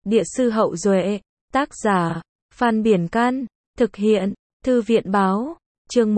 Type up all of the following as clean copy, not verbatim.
Địa sư Hậu Duệ, tác giả, Phan Biển Can, thực hiện, Thư viện Báo, chương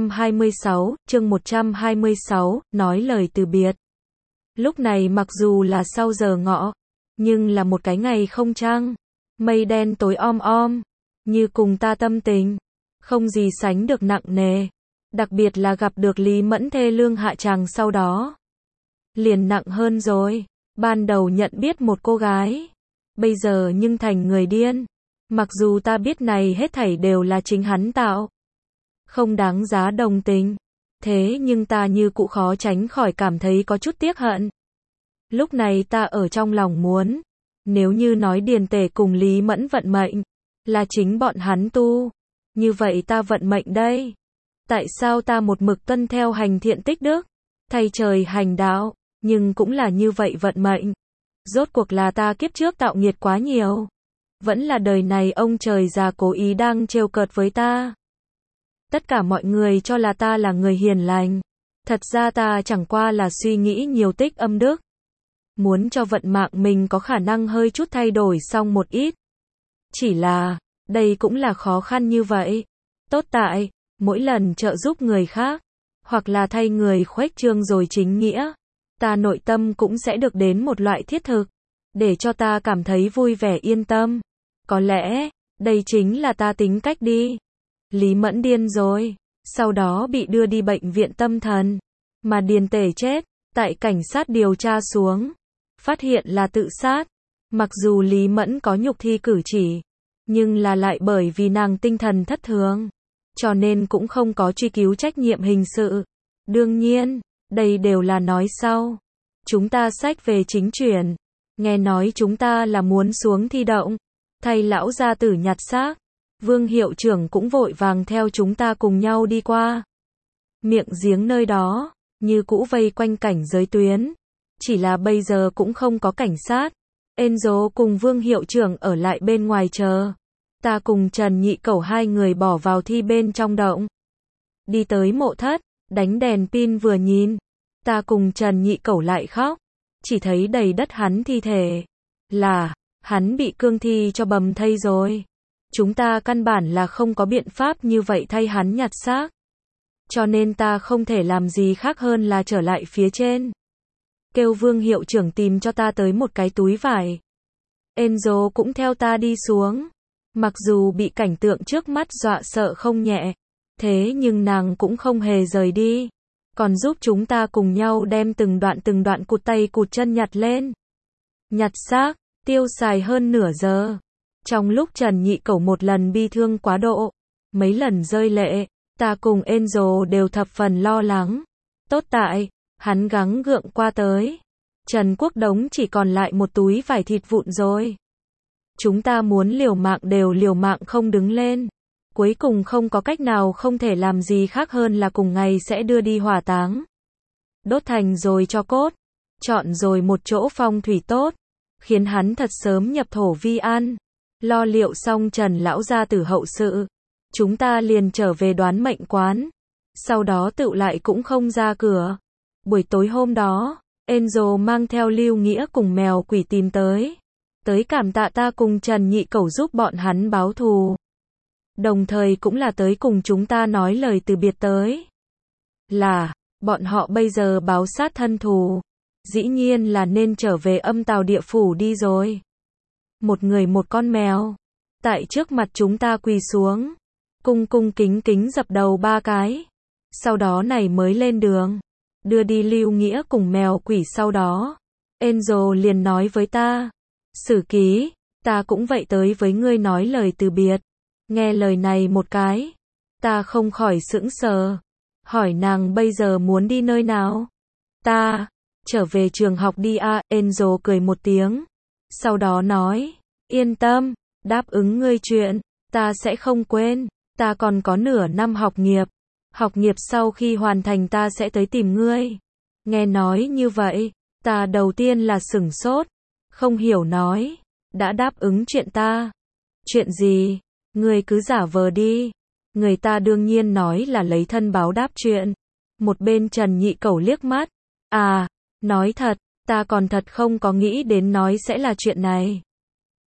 126, nói lời từ biệt. Lúc này mặc dù là sau giờ ngọ, nhưng là một cái ngày không trăng, mây đen tối om om, như cùng ta tâm tình, không gì sánh được nặng nề, đặc biệt là gặp được Lý Mẫn thê lương hạ tràng sau đó. Liền nặng hơn rồi, ban đầu nhận biết một cô gái, bây giờ nhưng thành người điên. Mặc dù ta biết này hết thảy đều là chính hắn tạo, không đáng giá đồng tình, thế nhưng ta như cũ khó tránh khỏi cảm thấy có chút tiếc hận. Lúc này ta ở trong lòng muốn, nếu như nói Điền Tể cùng Lý Mẫn vận mệnh, là chính bọn hắn tu, như vậy ta vận mệnh đây. Tại sao ta một mực tuân theo hành thiện tích đức, thay trời hành đạo, nhưng cũng là như vậy vận mệnh. Rốt cuộc là ta kiếp trước tạo nghiệt quá nhiều, vẫn là đời này ông trời già cố ý đang trêu cợt với ta. Tất cả mọi người cho là ta là người hiền lành, thật ra ta chẳng qua là suy nghĩ nhiều tích âm đức, muốn cho vận mạng mình có khả năng hơi chút thay đổi xong một ít. Chỉ là, đây cũng là khó khăn như vậy. Tốt tại, mỗi lần trợ giúp người khác, hoặc là thay người khuếch trương rồi chính nghĩa, ta nội tâm cũng sẽ được đến một loại thiết thực, để cho ta cảm thấy vui vẻ yên tâm. Có lẽ, đây chính là ta tính cách đi. Lý Mẫn điên rồi, sau đó bị đưa đi bệnh viện tâm thần, mà Điền Tể chết, tại cảnh sát điều tra xuống, phát hiện là tự sát. Mặc dù Lý Mẫn có nhục thi cử chỉ, nhưng là lại bởi vì nàng tinh thần thất thường, cho nên cũng không có truy cứu trách nhiệm hình sự. Đương nhiên, đây đều là nói sau. Chúng ta xách về chính chuyển, nghe nói chúng ta là muốn xuống thi động, thay lão gia tử nhặt xác. Vương hiệu trưởng cũng vội vàng theo chúng ta cùng nhau đi qua. Miệng giếng nơi đó, như cũ vây quanh cảnh giới tuyến. Chỉ là bây giờ cũng không có cảnh sát. Enzo cùng Vương hiệu trưởng ở lại bên ngoài chờ. Ta cùng Trần Nhị Cẩu hai người bỏ vào thi bên trong động. Đi tới mộ thất, đánh đèn pin vừa nhìn. Ta cùng Trần Nhị Cẩu lại khóc. Chỉ thấy đầy đất hắn thi thể. Là, hắn bị cương thi cho bầm thây rồi. Chúng ta căn bản là không có biện pháp như vậy thay hắn nhặt xác. Cho nên ta không thể làm gì khác hơn là trở lại phía trên. Kêu Vương hiệu trưởng tìm cho ta tới một cái túi vải. Enzo cũng theo ta đi xuống. Mặc dù bị cảnh tượng trước mắt dọa sợ không nhẹ, thế nhưng nàng cũng không hề rời đi. Còn giúp chúng ta cùng nhau đem từng đoạn cụt tay cụt chân nhặt lên. Nhặt xác, tiêu xài hơn nửa giờ. Trong lúc Trần Nhị Cẩu một lần bi thương quá độ, mấy lần rơi lệ, ta cùng Enzo đều thập phần lo lắng. Tốt tại, hắn gắng gượng qua tới. Trần Quốc Đống chỉ còn lại một túi vải thịt vụn rồi. Chúng ta muốn liều mạng đều liều mạng không đứng lên. Cuối cùng không có cách nào không thể làm gì khác hơn là cùng ngày sẽ đưa đi hỏa táng. Đốt thành rồi cho cốt. Chọn rồi một chỗ phong thủy tốt. Khiến hắn thật sớm nhập thổ vi an. Lo liệu xong Trần lão gia tử hậu sự, chúng ta liền trở về đoán mệnh quán. Sau đó tựu lại cũng không ra cửa. Buổi tối hôm đó, Enzo mang theo Lưu Nghĩa cùng mèo quỷ tìm tới. Tới cảm tạ ta cùng Trần Nhị Cẩu giúp bọn hắn báo thù. Đồng thời cũng là tới cùng chúng ta nói lời từ biệt tới. Là, bọn họ bây giờ báo sát thân thù. Dĩ nhiên là nên trở về âm tào địa phủ đi rồi. Một người một con mèo. Tại trước mặt chúng ta quỳ xuống. Cung cung kính kính dập đầu 3 cái. Sau đó này mới lên đường. Đưa đi Lưu Nghĩa cùng mèo quỷ sau đó. Enzo liền nói với ta. Sử ký, ta cũng vậy tới với ngươi nói lời từ biệt. Nghe lời này một cái. Ta không khỏi sững sờ. Hỏi nàng bây giờ muốn đi nơi nào? Ta, trở về trường học đi à, Enzo cười một tiếng. Sau đó nói, yên tâm, đáp ứng ngươi chuyện, ta sẽ không quên, ta còn có nửa năm học nghiệp. Học nghiệp sau khi hoàn thành ta sẽ tới tìm ngươi. Nghe nói như vậy, ta đầu tiên là sửng sốt, không hiểu nói, đã đáp ứng chuyện ta. Chuyện gì? Ngươi cứ giả vờ đi. Người ta đương nhiên nói là lấy thân báo đáp chuyện. Một bên Trần Nhị Cẩu liếc mắt, à, nói thật, ta còn thật không có nghĩ đến nói sẽ là chuyện này.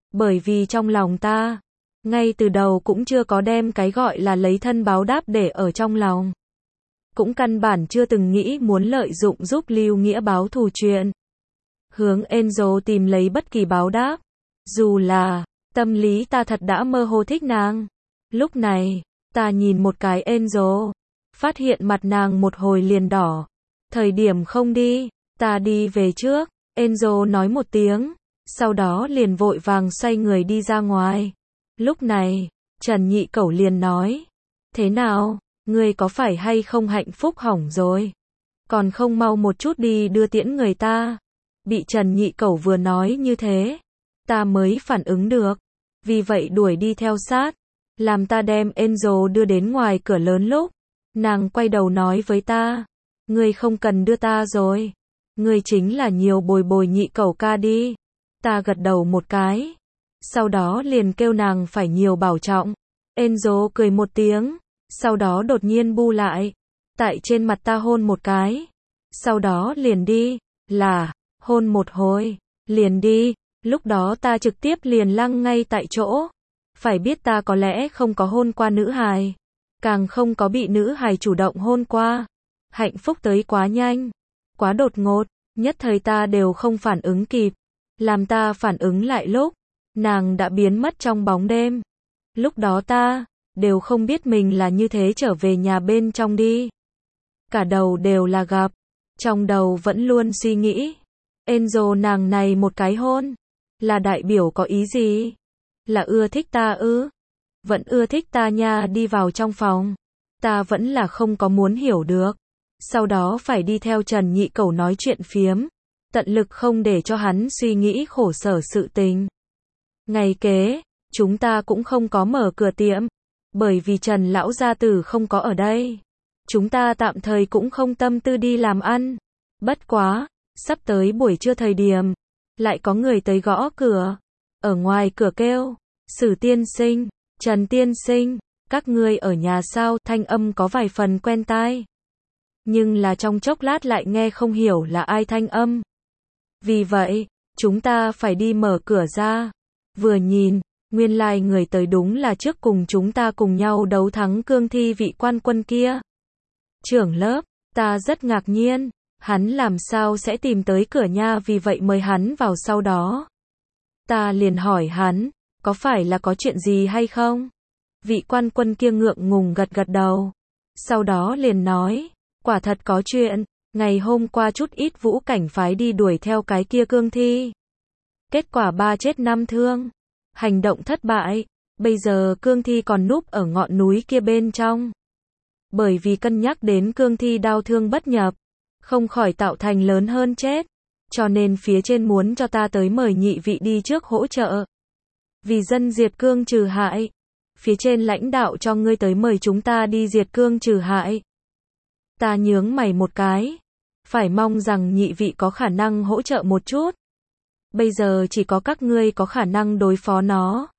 Bởi vì trong lòng ta, ngay từ đầu cũng chưa có đem cái gọi là lấy thân báo đáp để ở trong lòng. Cũng căn bản chưa từng nghĩ muốn lợi dụng giúp Lưu Nghĩa báo thù chuyện. Hướng Angel tìm lấy bất kỳ báo đáp. Dù là, tâm lý ta thật đã mơ hồ thích nàng. Lúc này, ta nhìn một cái Angel, phát hiện mặt nàng một hồi liền đỏ. Thời điểm không đi, ta đi về trước. Angel nói một tiếng, sau đó liền vội vàng xoay người đi ra ngoài. Lúc này, Trần Nhị Cẩu liền nói, thế nào, ngươi có phải hay không hạnh phúc hỏng rồi? Còn không mau một chút đi đưa tiễn người ta. Bị Trần Nhị Cẩu vừa nói như thế, ta mới phản ứng được. Vì vậy đuổi đi theo sát, làm ta đem Angel đưa đến ngoài cửa lớn lúc. Nàng quay đầu nói với ta, ngươi không cần đưa ta rồi. Ngươi chính là nhiều bồi bồi Nhị Cẩu ca đi. Ta gật đầu một cái. Sau đó liền kêu nàng phải nhiều bảo trọng. Angel cười một tiếng, sau đó đột nhiên bu lại. Tại trên mặt ta hôn một cái. Sau đó liền đi, là, hôn một hồi, liền đi. Lúc đó ta trực tiếp liền lăng ngay tại chỗ. Phải biết ta có lẽ không có hôn qua nữ hài. Càng không có bị nữ hài chủ động hôn qua. Hạnh phúc tới quá nhanh, quá đột ngột, nhất thời ta đều không phản ứng kịp. Làm ta phản ứng lại lúc, nàng đã biến mất trong bóng đêm. Lúc đó ta, đều không biết mình là như thế trở về nhà bên trong đi. Cả đầu đều là gặp, trong đầu vẫn luôn suy nghĩ. Angel nàng này một cái hôn, là đại biểu có ý gì? Là ưa thích ta ư? Vẫn ưa thích ta nha. Đi vào trong phòng, ta vẫn là không có muốn hiểu được. Sau đó phải đi theo Trần Nhị Cẩu nói chuyện phiếm, tận lực không để cho hắn suy nghĩ khổ sở sự tình. Ngày kế, chúng ta cũng không có mở cửa tiệm, bởi vì Trần lão gia tử không có ở đây. Chúng ta tạm thời cũng không tâm tư đi làm ăn. Bất quá, sắp tới buổi trưa thời điểm, lại có người tới gõ cửa. Ở ngoài cửa kêu, Sử tiên sinh, Trần tiên sinh, các ngươi ở nhà sao? Thanh âm có vài phần quen tai. Nhưng là trong chốc lát lại nghe không hiểu là ai thanh âm. Vì vậy, chúng ta phải đi mở cửa ra. Vừa nhìn, nguyên lai người tới đúng là trước cùng chúng ta cùng nhau đấu thắng cương thi vị quan quân kia. Trưởng lớp, ta rất ngạc nhiên, hắn làm sao sẽ tìm tới cửa nha, vì vậy mời hắn vào sau đó. Ta liền hỏi hắn, có phải là có chuyện gì hay không? Vị quan quân kia ngượng ngùng gật gật đầu. Sau đó liền nói, quả thật có chuyện, ngày hôm qua chút ít vũ cảnh phái đi đuổi theo cái kia cương thi. Kết quả 3 chết 5 thương. Hành động thất bại, bây giờ cương thi còn núp ở ngọn núi kia bên trong. Bởi vì cân nhắc đến cương thi đau thương bất nhập, không khỏi tạo thành lớn hơn chết. Cho nên phía trên muốn cho ta tới mời nhị vị đi trước hỗ trợ. Vì dân diệt cương trừ hại. Phía trên lãnh đạo cho ngươi tới mời chúng ta đi diệt cương trừ hại. Ta nhướng mày một cái. Phải mong rằng nhị vị có khả năng hỗ trợ một chút. Bây giờ chỉ có các ngươi có khả năng đối phó nó.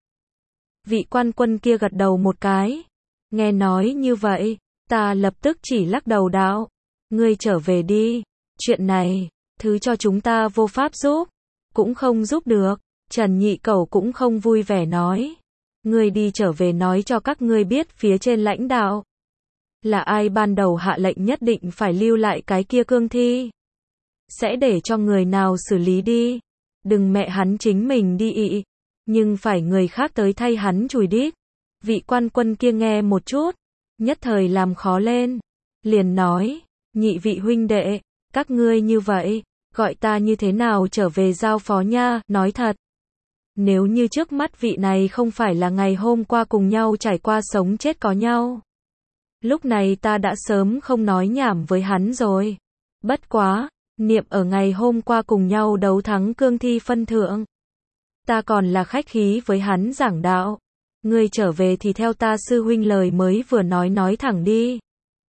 Vị quan quân kia gật đầu một cái. Nghe nói như vậy, ta lập tức chỉ lắc đầu đạo. Ngươi trở về đi. Chuyện này, thứ cho chúng ta vô pháp giúp. Cũng không giúp được. Trần Nhị Cẩu cũng không vui vẻ nói. Ngươi đi trở về nói cho các ngươi biết phía trên lãnh đạo. Là ai ban đầu hạ lệnh nhất định phải lưu lại cái kia cương thi. Sẽ để cho người nào xử lý đi. Đừng mẹ hắn chính mình đi ị. Nhưng phải người khác tới thay hắn chùi đít. Vị quan quân kia nghe một chút. Nhất thời làm khó lên. Liền nói. Nhị vị huynh đệ. Các ngươi như vậy. Gọi ta như thế nào trở về giao phó nha. Nói thật. Nếu như trước mắt vị này không phải là ngày hôm qua cùng nhau trải qua sống chết có nhau. Lúc này ta đã sớm không nói nhảm với hắn rồi. Bất quá, niệm ở ngày hôm qua cùng nhau đấu thắng cương thi phân thượng. Ta còn là khách khí với hắn giảng đạo. Ngươi trở về thì theo ta sư huynh lời mới vừa nói thẳng đi.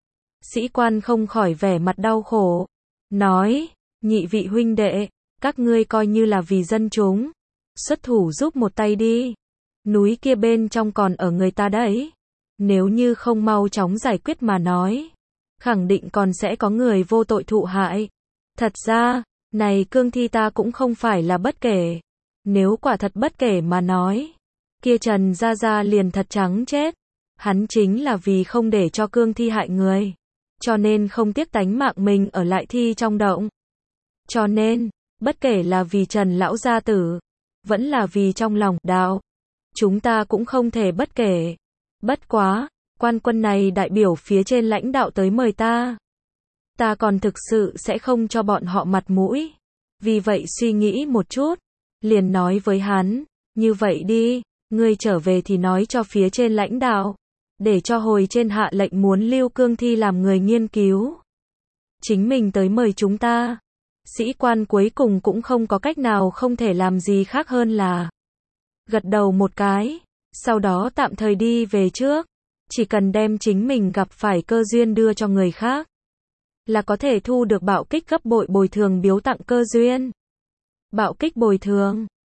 Sĩ quan không khỏi vẻ mặt đau khổ. Nói, nhị vị huynh đệ, các ngươi coi như là vì dân chúng. Xuất thủ giúp một tay đi. Núi kia bên trong còn ở người ta đấy. Nếu như không mau chóng giải quyết mà nói. Khẳng định còn sẽ có người vô tội thụ hại. Thật ra, này cương thi ta cũng không phải là bất kể. Nếu quả thật bất kể mà nói, kia Trần Gia Gia liền thật trắng chết. Hắn chính là vì không để cho cương thi hại người, cho nên không tiếc tánh mạng mình ở lại thi trong động. Cho nên, bất kể là vì Trần lão gia tử, vẫn là vì trong lòng đạo, chúng ta cũng không thể bất kể. Bất quá, quan quân này đại biểu phía trên lãnh đạo tới mời ta. Ta còn thực sự sẽ không cho bọn họ mặt mũi. Vì vậy suy nghĩ một chút, liền nói với hắn, như vậy đi, ngươi trở về thì nói cho phía trên lãnh đạo, để cho hồi trên hạ lệnh muốn lưu cương thi làm người nghiên cứu. Chính mình tới mời chúng ta. Sĩ quan cuối cùng cũng không có cách nào không thể làm gì khác hơn là gật đầu một cái, sau đó tạm thời đi về trước, chỉ cần đem chính mình gặp phải cơ duyên đưa cho người khác, là có thể thu được bạo kích gấp bội bồi thường biếu tặng cơ duyên. Bạo kích bồi thường